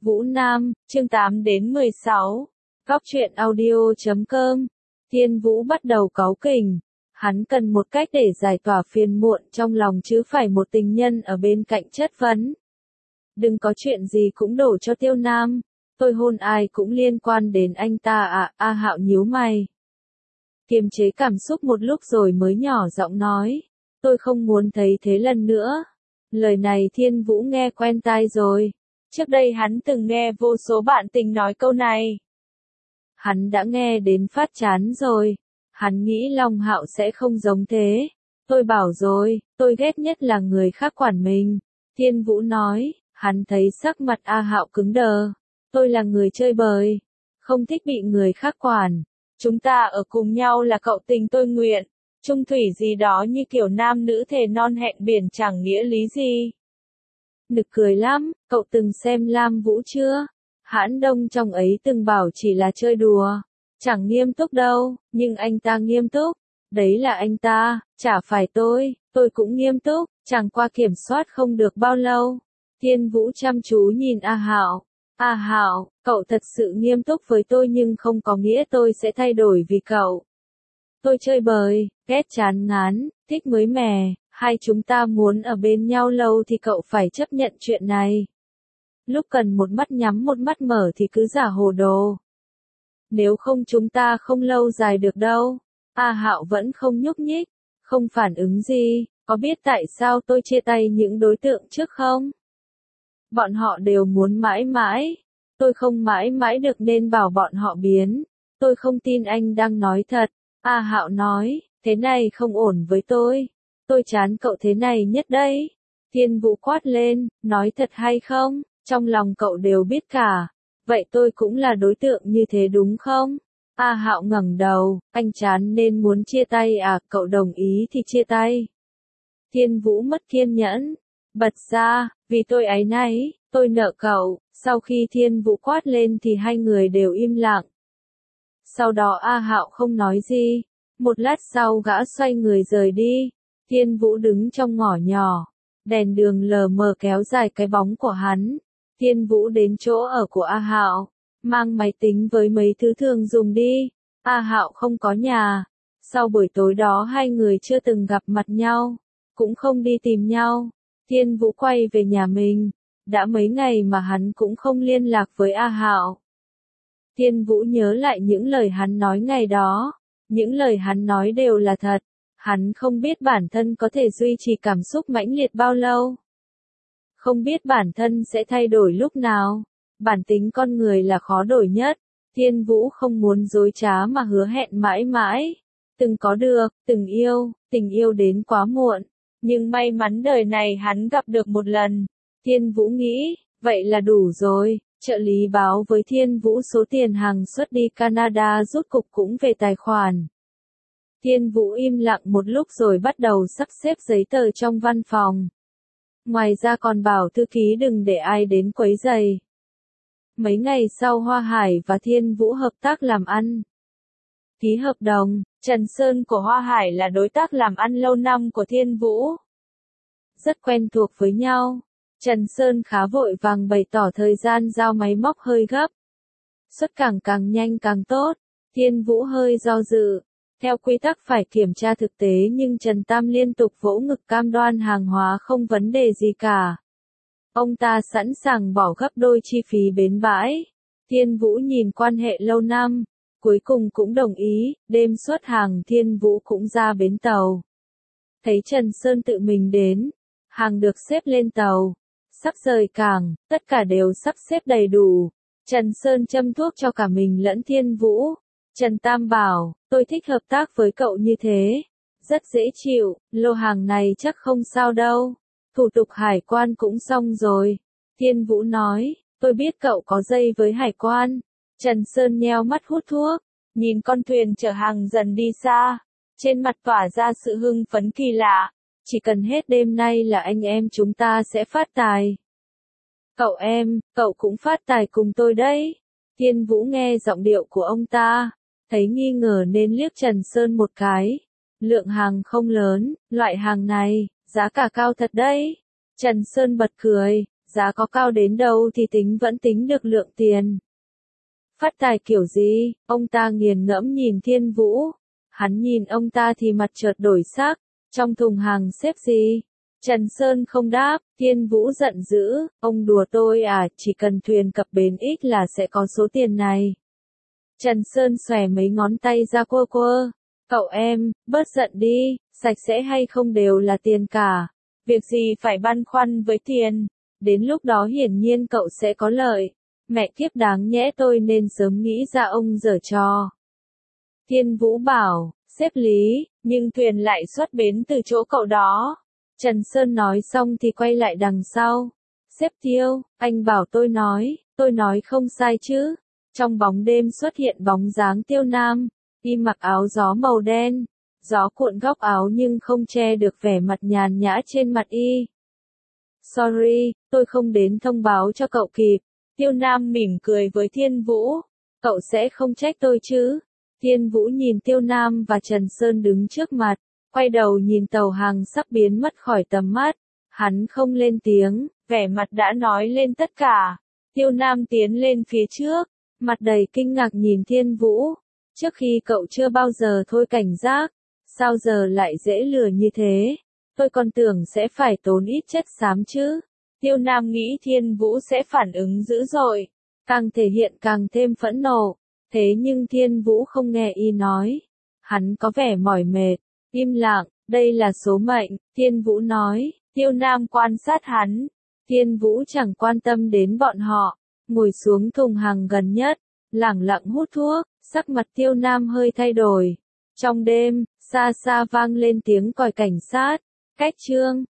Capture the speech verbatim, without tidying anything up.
Vũ Nam, chương tám đến mười sáu. Góc truyện audio chấm com. Thiên Vũ bắt đầu cáu kỉnh. Hắn cần một cách để giải tỏa phiền muộn trong lòng chứ phải một tình nhân ở bên cạnh chất vấn. Đừng có chuyện gì cũng đổ cho Tiêu Nam. Tôi hôn ai cũng liên quan đến anh ta à, A Hạo nhíu mày. Kiềm chế cảm xúc một lúc rồi mới nhỏ giọng nói. Tôi không muốn thấy thế lần nữa. Lời này Thiên Vũ nghe quen tai rồi. Trước đây hắn từng nghe vô số bạn tình nói câu này. Hắn đã nghe đến phát chán rồi. Hắn nghĩ Long Hạo sẽ không giống thế. Tôi bảo rồi, tôi ghét nhất là người khác quản mình. Thiên Vũ nói, hắn thấy sắc mặt A Hạo cứng đờ. Tôi là người chơi bời, không thích bị người khác quản. Chúng ta ở cùng nhau là cậu tình tôi nguyện. Chung thủy gì đó như kiểu nam nữ thề non hẹn biển chẳng nghĩa lý gì. Nực cười lắm, cậu từng xem Lam Vũ chưa? Hãn Đông trong ấy từng bảo chỉ là chơi đùa. Chẳng nghiêm túc đâu, nhưng anh ta nghiêm túc. Đấy là anh ta, chả phải tôi, tôi cũng nghiêm túc, chẳng qua kiểm soát không được bao lâu. Thiên Vũ chăm chú nhìn A Hạo. A Hạo, cậu thật sự nghiêm túc với tôi nhưng không có nghĩa tôi sẽ thay đổi vì cậu. Tôi chơi bời, ghét chán ngán, thích mới mẻ, hai chúng ta muốn ở bên nhau lâu thì cậu phải chấp nhận chuyện này. Lúc cần một mắt nhắm một mắt mở thì cứ giả hồ đồ. Nếu không chúng ta không lâu dài được đâu. A Hạo vẫn không nhúc nhích, không phản ứng gì, có biết tại sao tôi chia tay những đối tượng trước không? Bọn họ đều muốn mãi mãi, tôi không mãi mãi được nên bảo bọn họ biến. Tôi không tin anh đang nói thật. A Hạo nói, thế này không ổn với tôi. Tôi chán cậu thế này nhất đấy. Thiên Vũ quát lên, nói thật hay không, trong lòng cậu đều biết cả. Vậy tôi cũng là đối tượng như thế đúng không? A Hạo ngẩng đầu, anh chán nên muốn chia tay à, cậu đồng ý thì chia tay. Thiên Vũ mất kiên nhẫn, bật ra, vì tôi áy náy, tôi nợ cậu. Sau khi Thiên Vũ quát lên thì hai người đều im lặng. Sau đó A Hạo không nói gì. Một lát sau gã xoay người rời đi. Thiên Vũ đứng trong ngõ nhỏ. Đèn đường lờ mờ kéo dài cái bóng của hắn. Thiên Vũ đến chỗ ở của A Hạo. Mang máy tính với mấy thứ thường dùng đi. A Hạo không có nhà. Sau buổi tối đó hai người chưa từng gặp mặt nhau. Cũng không đi tìm nhau. Thiên Vũ quay về nhà mình. Đã mấy ngày mà hắn cũng không liên lạc với A Hạo. Thiên Vũ nhớ lại những lời hắn nói ngày đó. Những lời hắn nói đều là thật. Hắn không biết bản thân có thể duy trì cảm xúc mãnh liệt bao lâu. Không biết bản thân sẽ thay đổi lúc nào. Bản tính con người là khó đổi nhất. Thiên Vũ không muốn dối trá mà hứa hẹn mãi mãi. Từng có được, từng yêu, tình yêu đến quá muộn. Nhưng may mắn đời này hắn gặp được một lần. Thiên Vũ nghĩ, vậy là đủ rồi. Trợ lý báo với Thiên Vũ số tiền hàng xuất đi Canada rút cục cũng về tài khoản. Thiên Vũ im lặng một lúc rồi bắt đầu sắp xếp giấy tờ trong văn phòng. Ngoài ra còn bảo thư ký đừng để ai đến quấy rầy. Mấy ngày sau Hoa Hải và Thiên Vũ hợp tác làm ăn. Ký hợp đồng, Trần Sơn của Hoa Hải là đối tác làm ăn lâu năm của Thiên Vũ. Rất quen thuộc với nhau. Trần Sơn khá vội vàng bày tỏ thời gian giao máy móc hơi gấp. Xuất cảng càng nhanh càng tốt. Thiên Vũ hơi do dự. Theo quy tắc phải kiểm tra thực tế nhưng Trần Tam liên tục vỗ ngực cam đoan hàng hóa không vấn đề gì cả. Ông ta sẵn sàng bỏ gấp đôi chi phí bến bãi. Thiên Vũ nhìn quan hệ lâu năm. Cuối cùng cũng đồng ý, đêm xuất hàng Thiên Vũ cũng ra bến tàu. Thấy Trần Sơn tự mình đến. Hàng được xếp lên tàu. Sắp rời cảng, tất cả đều sắp xếp đầy đủ. Trần Sơn châm thuốc cho cả mình lẫn Thiên Vũ. Trần Tam bảo, tôi thích hợp tác với cậu như thế. Rất dễ chịu, lô hàng này chắc không sao đâu. Thủ tục hải quan cũng xong rồi. Thiên Vũ nói, tôi biết cậu có dây với hải quan. Trần Sơn nheo mắt hút thuốc, nhìn con thuyền chở hàng dần đi xa. Trên mặt tỏa ra sự hưng phấn kỳ lạ. Chỉ cần hết đêm nay là anh em chúng ta sẽ phát tài. Cậu em, cậu cũng phát tài cùng tôi đấy. Thiên Vũ nghe giọng điệu của ông ta. Thấy nghi ngờ nên liếc Trần Sơn một cái. Lượng hàng không lớn, loại hàng này, giá cả cao thật đấy. Trần Sơn bật cười, giá có cao đến đâu thì tính vẫn tính được lượng tiền. Phát tài kiểu gì, ông ta nghiền ngẫm nhìn Thiên Vũ. Hắn nhìn ông ta thì mặt chợt đổi sắc, trong thùng hàng xếp gì? Trần Sơn không đáp, Thiên Vũ giận dữ, ông đùa tôi à, chỉ cần thuyền cập bến ít là sẽ có số tiền này. Trần Sơn xòe mấy ngón tay ra quơ quơ, cậu em, bớt giận đi, sạch sẽ hay không đều là tiền cả. Việc gì phải băn khoăn với tiền, đến lúc đó hiển nhiên cậu sẽ có lợi. Mẹ kiếp đáng nhẽ tôi nên sớm nghĩ ra ông giở trò. Thiên Vũ bảo, xếp Lý, nhưng thuyền lại xuất bến từ chỗ cậu đó. Trần Sơn nói xong thì quay lại đằng sau. Xếp Tiêu, anh bảo tôi nói, tôi nói không sai chứ. Trong bóng đêm xuất hiện bóng dáng Tiêu Nam, y mặc áo gió màu đen. Gió cuộn góc áo nhưng không che được vẻ mặt nhàn nhã trên mặt y. Sorry, tôi không đến thông báo cho cậu kịp. Tiêu Nam mỉm cười với Thiên Vũ. Cậu sẽ không trách tôi chứ? Thiên Vũ nhìn Tiêu Nam và Trần Sơn đứng trước mặt, quay đầu nhìn tàu hàng sắp biến mất khỏi tầm mắt. Hắn không lên tiếng, vẻ mặt đã nói lên tất cả. Tiêu Nam tiến lên phía trước, mặt đầy kinh ngạc nhìn Thiên Vũ. Trước khi cậu chưa bao giờ thôi cảnh giác, sao giờ lại dễ lừa như thế? Tôi còn tưởng sẽ phải tốn ít chất xám chứ. Tiêu Nam nghĩ Thiên Vũ sẽ phản ứng dữ dội, càng thể hiện càng thêm phẫn nộ. Thế nhưng Thiên Vũ không nghe y nói. Hắn có vẻ mỏi mệt, im lặng, đây là số mệnh, Thiên Vũ nói. Tiêu Nam quan sát hắn. Thiên Vũ chẳng quan tâm đến bọn họ, ngồi xuống thùng hàng gần nhất, lẳng lặng hút thuốc, sắc mặt Tiêu Nam hơi thay đổi. Trong đêm, xa xa vang lên tiếng còi cảnh sát. Cách Trương,